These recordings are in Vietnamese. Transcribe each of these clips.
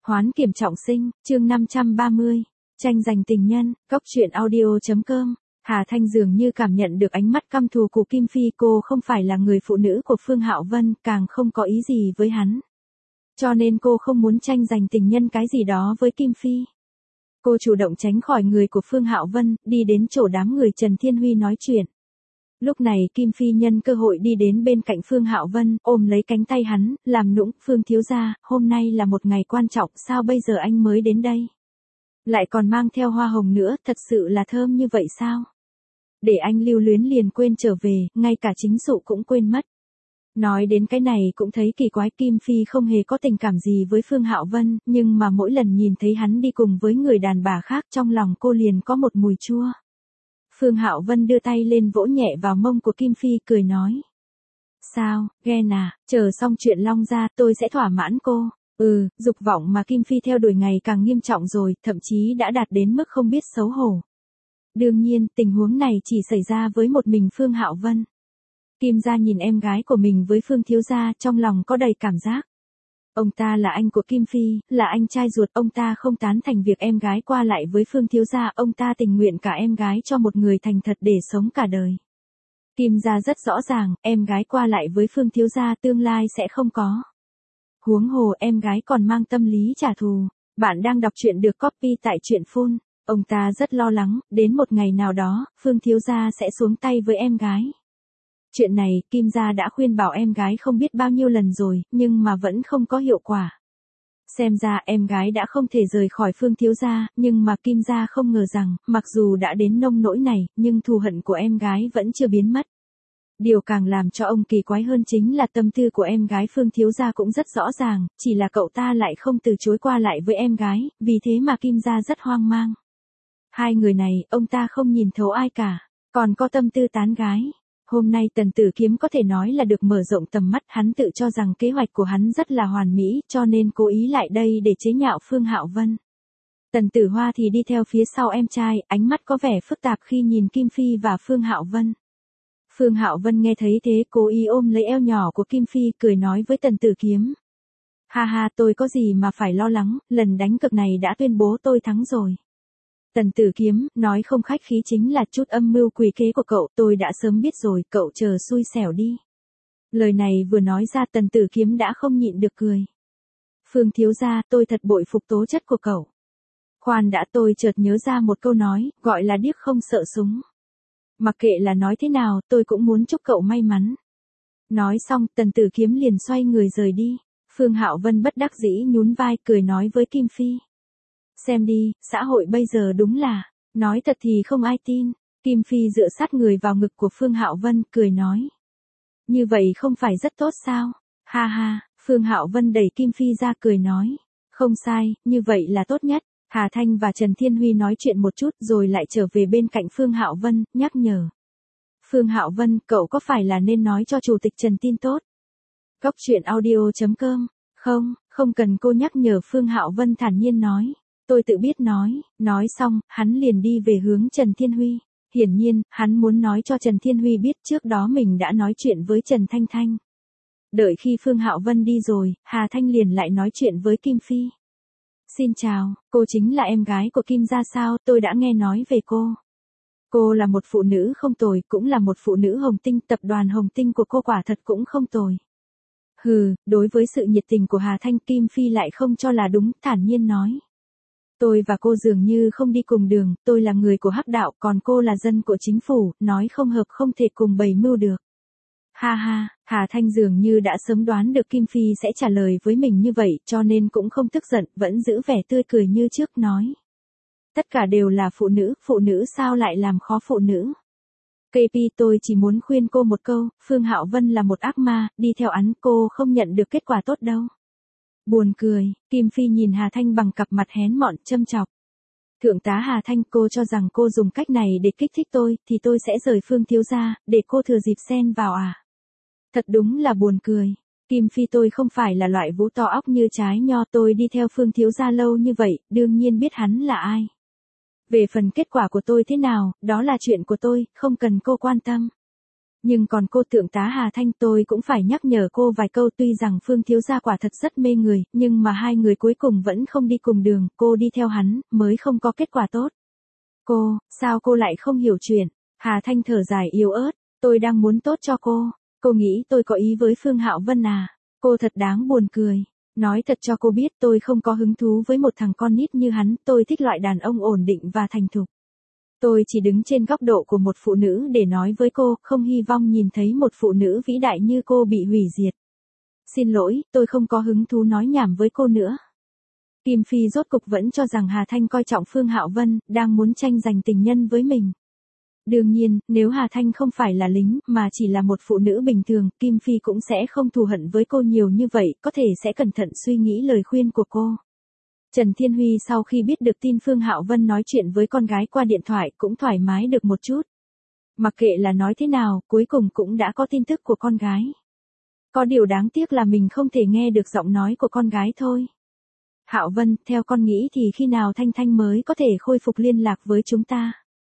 Hoán kiểm trọng sinh, chương 530. Tranh giành tình nhân, góc truyện audio.com. Hà Thanh dường như cảm nhận được ánh mắt căm thù của Kim Phi, cô không phải là người phụ nữ của Phương Hạo Vân, càng không có ý gì với hắn. Cho nên cô không muốn tranh giành tình nhân cái gì đó với Kim Phi. Cô chủ động tránh khỏi người của Phương Hạo Vân, đi đến chỗ đám người Trần Thiên Huy nói chuyện. Lúc này Kim Phi nhân cơ hội đi đến bên cạnh Phương Hạo Vân, ôm lấy cánh tay hắn, làm nũng, Phương thiếu gia, hôm nay là một ngày quan trọng, sao bây giờ anh mới đến đây? Lại còn mang theo hoa hồng nữa, thật sự là thơm như vậy sao? Để anh lưu luyến liền quên trở về, ngay cả chính sự cũng quên mất. Nói đến cái này cũng thấy kỳ quái, Kim Phi không hề có tình cảm gì với Phương Hạo Vân, nhưng mà mỗi lần nhìn thấy hắn đi cùng với người đàn bà khác trong lòng cô liền có một mùi chua. Phương Hạo Vân đưa tay lên vỗ nhẹ vào mông của Kim Phi, cười nói. Sao, ghen à, chờ xong chuyện Long ra tôi sẽ thỏa mãn cô. Dục vọng mà Kim Phi theo đuổi ngày càng nghiêm trọng rồi, thậm chí đã đạt đến mức không biết xấu hổ. Đương nhiên, tình huống này chỉ xảy ra với một mình Phương Hạo Vân. Kim gia nhìn em gái của mình với Phương thiếu gia, trong lòng có đầy cảm giác. Ông ta là anh của Kim Phi, là anh trai ruột, ông ta không tán thành việc em gái qua lại với Phương thiếu gia, ông ta tình nguyện cả em gái cho một người thành thật để sống cả đời. Kim gia rất rõ ràng, em gái qua lại với Phương thiếu gia tương lai sẽ không có. Huống hồ em gái còn mang tâm lý trả thù. Bạn đang đọc truyện được copy tại truyện Phun. Ông ta rất lo lắng, đến một ngày nào đó, Phương thiếu gia sẽ xuống tay với em gái. Chuyện này, Kim gia đã khuyên bảo em gái không biết bao nhiêu lần rồi, nhưng mà vẫn không có hiệu quả. Xem ra em gái đã không thể rời khỏi Phương thiếu gia, nhưng mà Kim gia không ngờ rằng, mặc dù đã đến nông nỗi này, nhưng thù hận của em gái vẫn chưa biến mất. Điều càng làm cho ông kỳ quái hơn chính là tâm tư của em gái Phương thiếu gia cũng rất rõ ràng, chỉ là cậu ta lại không từ chối qua lại với em gái, vì thế mà Kim gia rất hoang mang. Hai người này, ông ta không nhìn thấu ai cả, còn có tâm tư tán gái. Hôm nay Tần Tử Kiếm có thể nói là được mở rộng tầm mắt, hắn tự cho rằng kế hoạch của hắn rất là hoàn mỹ, cho nên cố ý lại đây để chế nhạo Phương Hạo Vân. Tần Tử Hoa thì đi theo phía sau em trai, ánh mắt có vẻ phức tạp khi nhìn Kim Phi và Phương Hạo Vân. Phương Hạo Vân nghe thấy thế cố ý ôm lấy eo nhỏ của Kim Phi, cười nói với Tần Tử Kiếm. Ha ha, tôi có gì mà phải lo lắng, lần đánh cược này đã tuyên bố tôi thắng rồi. Tần Tử Kiếm, nói không khách khí chính là chút âm mưu quỷ kế của cậu, tôi đã sớm biết rồi, cậu chờ xui xẻo đi. Lời này vừa nói ra Tần Tử Kiếm đã không nhịn được cười. Phương thiếu gia, tôi thật bội phục tố chất của cậu. Khoan đã, tôi chợt nhớ ra một câu nói, gọi là điếc không sợ súng. Mặc kệ là nói thế nào, tôi cũng muốn chúc cậu may mắn. Nói xong, Tần Tử Kiếm liền xoay người rời đi. Phương Hạo Vân bất đắc dĩ nhún vai, cười nói với Kim Phi. Xem đi, xã hội bây giờ đúng là, nói thật thì không ai tin. Kim Phi dựa sát người vào ngực của Phương Hạo Vân, cười nói. Như vậy không phải rất tốt sao? Ha ha, Phương Hạo Vân đẩy Kim Phi ra cười nói. Không sai, như vậy là tốt nhất. Hà Thanh và Trần Thiên Huy nói chuyện một chút rồi lại trở về bên cạnh Phương Hạo Vân, nhắc nhở. Phương Hạo Vân, cậu có phải là nên nói cho Chủ tịch Trần tin tốt? Góc truyện audio.com. Không cần cô nhắc nhở, Phương Hạo Vân thản nhiên nói. Tôi tự biết nói xong, hắn liền đi về hướng Trần Thiên Huy. Hiển nhiên, hắn muốn nói cho Trần Thiên Huy biết trước đó mình đã nói chuyện với Trần Thanh Thanh. Đợi khi Phương Hạo Vân đi rồi, Hà Thanh liền lại nói chuyện với Kim Phi. Xin chào, cô chính là em gái của Kim gia sao, tôi đã nghe nói về cô. Cô là một phụ nữ không tồi, cũng là một phụ nữ Hồng Tinh, tập đoàn Hồng Tinh của cô quả thật cũng không tồi. Đối với sự nhiệt tình của Hà Thanh, Kim Phi lại không cho là đúng, thản nhiên nói. Tôi và cô dường như không đi cùng đường, tôi là người của Hắc đạo, còn cô là dân của chính phủ, nói không hợp không thể cùng bày mưu được. Ha ha, Hà Thanh dường như đã sớm đoán được Kim Phi sẽ trả lời với mình như vậy, cho nên cũng không tức giận, vẫn giữ vẻ tươi cười như trước, nói. Tất cả đều là phụ nữ sao lại làm khó phụ nữ. KP, tôi chỉ muốn khuyên cô một câu, Phương Hạo Vân là một ác ma, đi theo hắn cô không nhận được kết quả tốt đâu. Buồn cười, Kim Phi nhìn Hà Thanh bằng cặp mặt hén mọn, châm chọc. Thượng tá Hà Thanh, cô cho rằng cô dùng cách này để kích thích tôi, thì tôi sẽ rời Phương thiếu gia, để cô thừa dịp xen vào à? Thật đúng là buồn cười. Kim Phi, tôi không phải là loại vú to óc như trái nho, tôi đi theo Phương thiếu gia lâu như vậy, đương nhiên biết hắn là ai. Về phần kết quả của tôi thế nào, đó là chuyện của tôi, không cần cô quan tâm. Nhưng còn cô thượng tá Hà Thanh, tôi cũng phải nhắc nhở cô vài câu, tuy rằng Phương thiếu gia quả thật rất mê người, nhưng mà hai người cuối cùng vẫn không đi cùng đường, cô đi theo hắn, mới không có kết quả tốt. Sao cô lại không hiểu chuyện? Hà Thanh thở dài yếu ớt, tôi đang muốn tốt cho cô nghĩ tôi có ý với Phương Hạo Vân à? Cô thật đáng buồn cười. Nói thật cho cô biết, tôi không có hứng thú với một thằng con nít như hắn, tôi thích loại đàn ông ổn định và thành thục. Tôi chỉ đứng trên góc độ của một phụ nữ để nói với cô, không hy vọng nhìn thấy một phụ nữ vĩ đại như cô bị hủy diệt. Xin lỗi, tôi không có hứng thú nói nhảm với cô nữa. Kim Phi rốt cục vẫn cho rằng Hà Thanh coi trọng Phương Hạo Vân, đang muốn tranh giành tình nhân với mình. Đương nhiên, nếu Hà Thanh không phải là lính, mà chỉ là một phụ nữ bình thường, Kim Phi cũng sẽ không thù hận với cô nhiều như vậy, có thể sẽ cẩn thận suy nghĩ lời khuyên của cô. Trần Thiên Huy sau khi biết được tin Phương Hạo Vân nói chuyện với con gái qua điện thoại cũng thoải mái được một chút. Mặc kệ là nói thế nào, cuối cùng cũng đã có tin tức của con gái. Có điều đáng tiếc là mình không thể nghe được giọng nói của con gái thôi. Hạo Vân, theo con nghĩ thì khi nào Thanh Thanh mới có thể khôi phục liên lạc với chúng ta?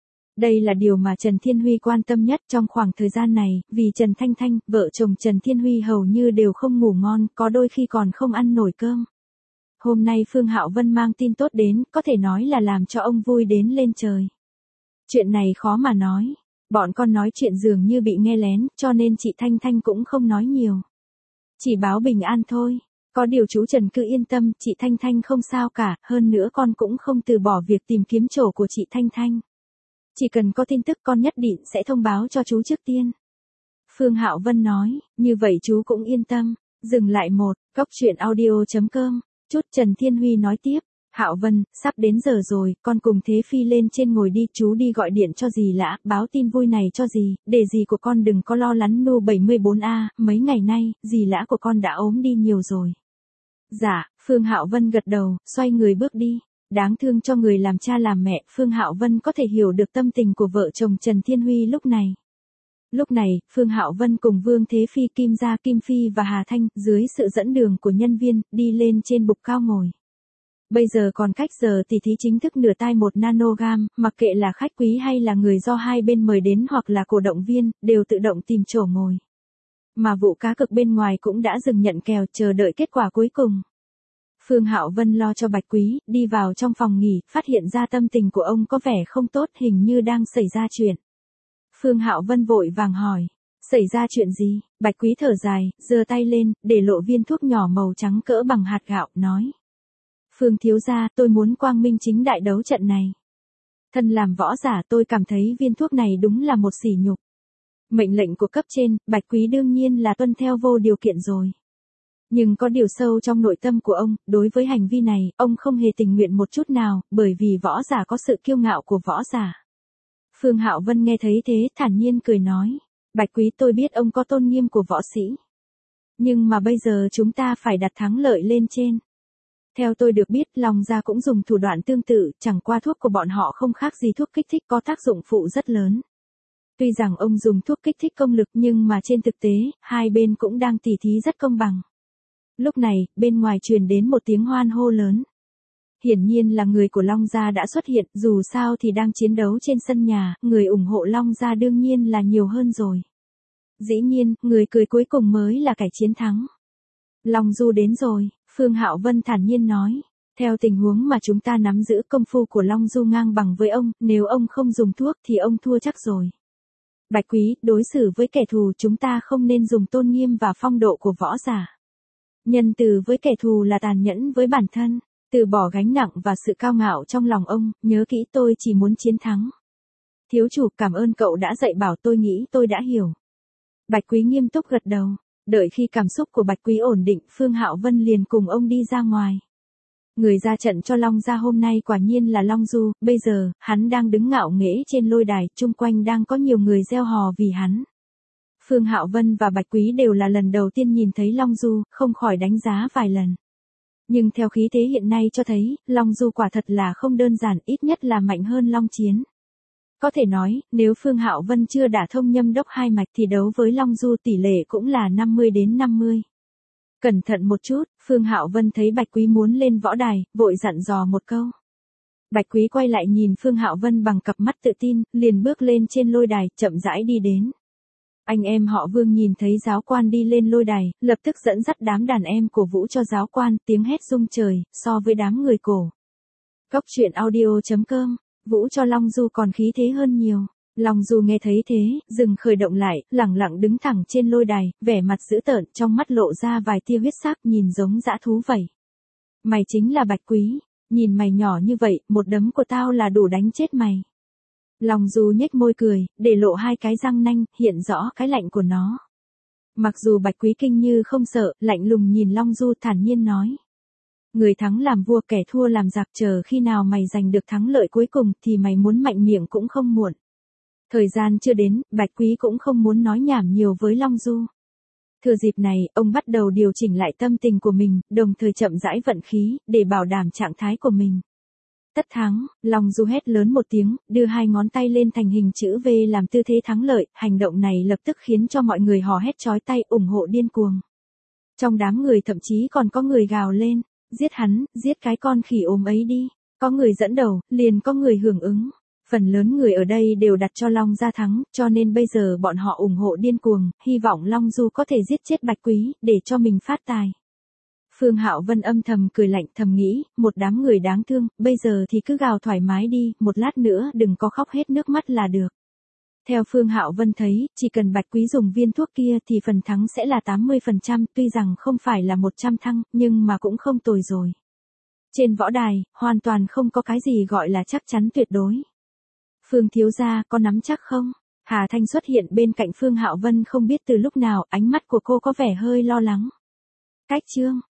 Đây là điều mà Trần Thiên Huy quan tâm nhất trong khoảng thời gian này, vì Trần Thanh Thanh, vợ chồng Trần Thiên Huy hầu như đều không ngủ ngon, có đôi khi còn không ăn nổi cơm. Hôm nay Phương Hạo Vân mang tin tốt đến, có thể nói là làm cho ông vui đến lên trời. Chuyện này khó mà nói. Bọn con nói chuyện dường như bị nghe lén, cho nên chị Thanh Thanh cũng không nói nhiều. Chỉ báo bình an thôi. Có điều chú Trần cứ yên tâm, chị Thanh Thanh không sao cả, hơn nữa con cũng không từ bỏ việc tìm kiếm chỗ của chị Thanh Thanh. Chỉ cần có tin tức con nhất định sẽ thông báo cho chú trước tiên. Phương Hạo Vân nói, như vậy chú cũng yên tâm. Dừng lại một, góc truyện audio.com. Chút Trần Thiên Huy nói tiếp, Hạo Vân, sắp đến giờ rồi, con cùng Thế Phi lên trên ngồi đi, chú đi gọi điện cho dì Lã, báo tin vui này cho dì, để dì của con đừng có lo lắng. Nu 74A, mấy ngày nay, dì Lã của con đã ốm đi nhiều rồi. Dạ, Phương Hạo Vân gật đầu, xoay người bước đi. Đáng thương cho người làm cha làm mẹ, Phương Hạo Vân có thể hiểu được tâm tình của vợ chồng Trần Thiên Huy lúc này. Lúc này, Phương Hạo Vân cùng Vương Thế Phi, Kim Gia, Kim Phi và Hà Thanh, dưới sự dẫn đường của nhân viên, đi lên trên bục cao ngồi. Bây giờ còn cách giờ tỷ thí chính thức nửa tai 1 nanogam, mặc kệ là khách quý hay là người do hai bên mời đến hoặc là cổ động viên, đều tự động tìm chỗ ngồi. Mà vụ cá cược bên ngoài cũng đã dừng nhận kèo, chờ đợi kết quả cuối cùng. Phương Hạo Vân lo cho Bạch Quý, đi vào trong phòng nghỉ, phát hiện ra tâm tình của ông có vẻ không tốt, hình như đang xảy ra chuyện. Phương Hạo Vân vội vàng hỏi, xảy ra chuyện gì? Bạch Quý thở dài, giơ tay lên, để lộ viên thuốc nhỏ màu trắng cỡ bằng hạt gạo, nói. Phương thiếu gia, tôi muốn quang minh chính đại đấu trận này. Thân làm võ giả, tôi cảm thấy viên thuốc này đúng là một sỉ nhục. Mệnh lệnh của cấp trên, Bạch Quý đương nhiên là tuân theo vô điều kiện rồi. Nhưng có điều sâu trong nội tâm của ông, đối với hành vi này, ông không hề tình nguyện một chút nào, bởi vì võ giả có sự kiêu ngạo của võ giả. Phương Hạo Vân nghe thấy thế, thản nhiên cười nói. Bạch Quý, tôi biết ông có tôn nghiêm của võ sĩ. Nhưng mà bây giờ chúng ta phải đặt thắng lợi lên trên. Theo tôi được biết, Long Gia cũng dùng thủ đoạn tương tự, chẳng qua thuốc của bọn họ không khác gì thuốc kích thích, có tác dụng phụ rất lớn. Tuy rằng ông dùng thuốc kích thích công lực, nhưng mà trên thực tế, hai bên cũng đang tỉ thí rất công bằng. Lúc này, bên ngoài truyền đến một tiếng hoan hô lớn. Hiển nhiên là người của Long Gia đã xuất hiện, dù sao thì đang chiến đấu trên sân nhà, người ủng hộ Long Gia đương nhiên là nhiều hơn rồi. Dĩ nhiên, người cười cuối cùng mới là kẻ chiến thắng. Long Du đến rồi, Phương Hạo Vân thản nhiên nói. Theo tình huống mà chúng ta nắm giữ, công phu của Long Du ngang bằng với ông, nếu ông không dùng thuốc thì ông thua chắc rồi. Bạch Quý, đối xử với kẻ thù chúng ta không nên dùng tôn nghiêm và phong độ của võ giả. Nhân từ với kẻ thù là tàn nhẫn với bản thân, từ bỏ gánh nặng và sự cao ngạo trong lòng ông, nhớ kỹ tôi chỉ muốn chiến thắng. Thiếu chủ, cảm ơn cậu đã dạy bảo, tôi nghĩ tôi đã hiểu. Bạch Quý nghiêm túc gật đầu, đợi khi cảm xúc của Bạch Quý ổn định, Phương Hạo Vân liền cùng ông đi ra ngoài. Người ra trận cho Long Gia hôm nay quả nhiên là Long Du, bây giờ, hắn đang đứng ngạo nghễ trên lôi đài, chung quanh đang có nhiều người reo hò vì hắn. Phương Hạo Vân và Bạch Quý đều là lần đầu tiên nhìn thấy Long Du, không khỏi đánh giá vài lần. Nhưng theo khí thế hiện nay cho thấy, Long Du quả thật là không đơn giản, ít nhất là mạnh hơn Long Chiến. Có thể nói, nếu Phương Hạo Vân chưa đả thông nhâm đốc hai mạch thì đấu với Long Du tỷ lệ cũng là 50 đến 50. Cẩn thận một chút, Phương Hạo Vân thấy Bạch Quý muốn lên võ đài, vội dặn dò một câu. Bạch Quý quay lại nhìn Phương Hạo Vân bằng cặp mắt tự tin, liền bước lên trên lôi đài, chậm rãi đi đến. Anh em họ Vương nhìn thấy giáo quan đi lên lôi đài, lập tức dẫn dắt đám đàn em cổ vũ cho giáo quan, tiếng hét rung trời, so với đám người cổ. Cốc truyện audio.com, vũ cho Long Du còn khí thế hơn nhiều. Long Du nghe thấy thế, dừng khởi động lại, lẳng lặng đứng thẳng trên lôi đài, vẻ mặt dữ tợn, trong mắt lộ ra vài tia huyết sắc, nhìn giống dã thú vậy. Mày chính là Bạch Quý, nhìn mày nhỏ như vậy, một đấm của tao là đủ đánh chết mày. Long Du nhếch môi cười, để lộ hai cái răng nanh, hiện rõ cái lạnh của nó. Mặc dù Bạch Quý kinh như không sợ, lạnh lùng nhìn Long Du thản nhiên nói. Người thắng làm vua, kẻ thua làm giặc, chờ khi nào mày giành được thắng lợi cuối cùng thì mày muốn mạnh miệng cũng không muộn. Thời gian chưa đến, Bạch Quý cũng không muốn nói nhảm nhiều với Long Du. Thừa dịp này, ông bắt đầu điều chỉnh lại tâm tình của mình, đồng thời chậm rãi vận khí, để bảo đảm trạng thái của mình. Tất thắng, Long Du hét lớn một tiếng, đưa hai ngón tay lên thành hình chữ V làm tư thế thắng lợi, hành động này lập tức khiến cho mọi người hò hét chói tay ủng hộ điên cuồng. Trong đám người thậm chí còn có người gào lên, giết hắn, giết cái con khỉ ốm ấy đi. Có người dẫn đầu, liền có người hưởng ứng. Phần lớn người ở đây đều đặt cho Long gia thắng, cho nên bây giờ bọn họ ủng hộ điên cuồng, hy vọng Long Du có thể giết chết Bạch Quý, để cho mình phát tài. Phương Hạo Vân âm thầm cười lạnh, thầm nghĩ, một đám người đáng thương, bây giờ thì cứ gào thoải mái đi, một lát nữa đừng có khóc hết nước mắt là được. Theo Phương Hạo Vân thấy, chỉ cần Bạch Quý dùng viên thuốc kia thì phần thắng sẽ là 80%, tuy rằng không phải là 100 thăng, nhưng mà cũng không tồi rồi. Trên võ đài, hoàn toàn không có cái gì gọi là chắc chắn tuyệt đối. Phương thiếu gia, có nắm chắc không? Hà Thanh xuất hiện bên cạnh Phương Hạo Vân, không biết từ lúc nào, ánh mắt của cô có vẻ hơi lo lắng. Cách chương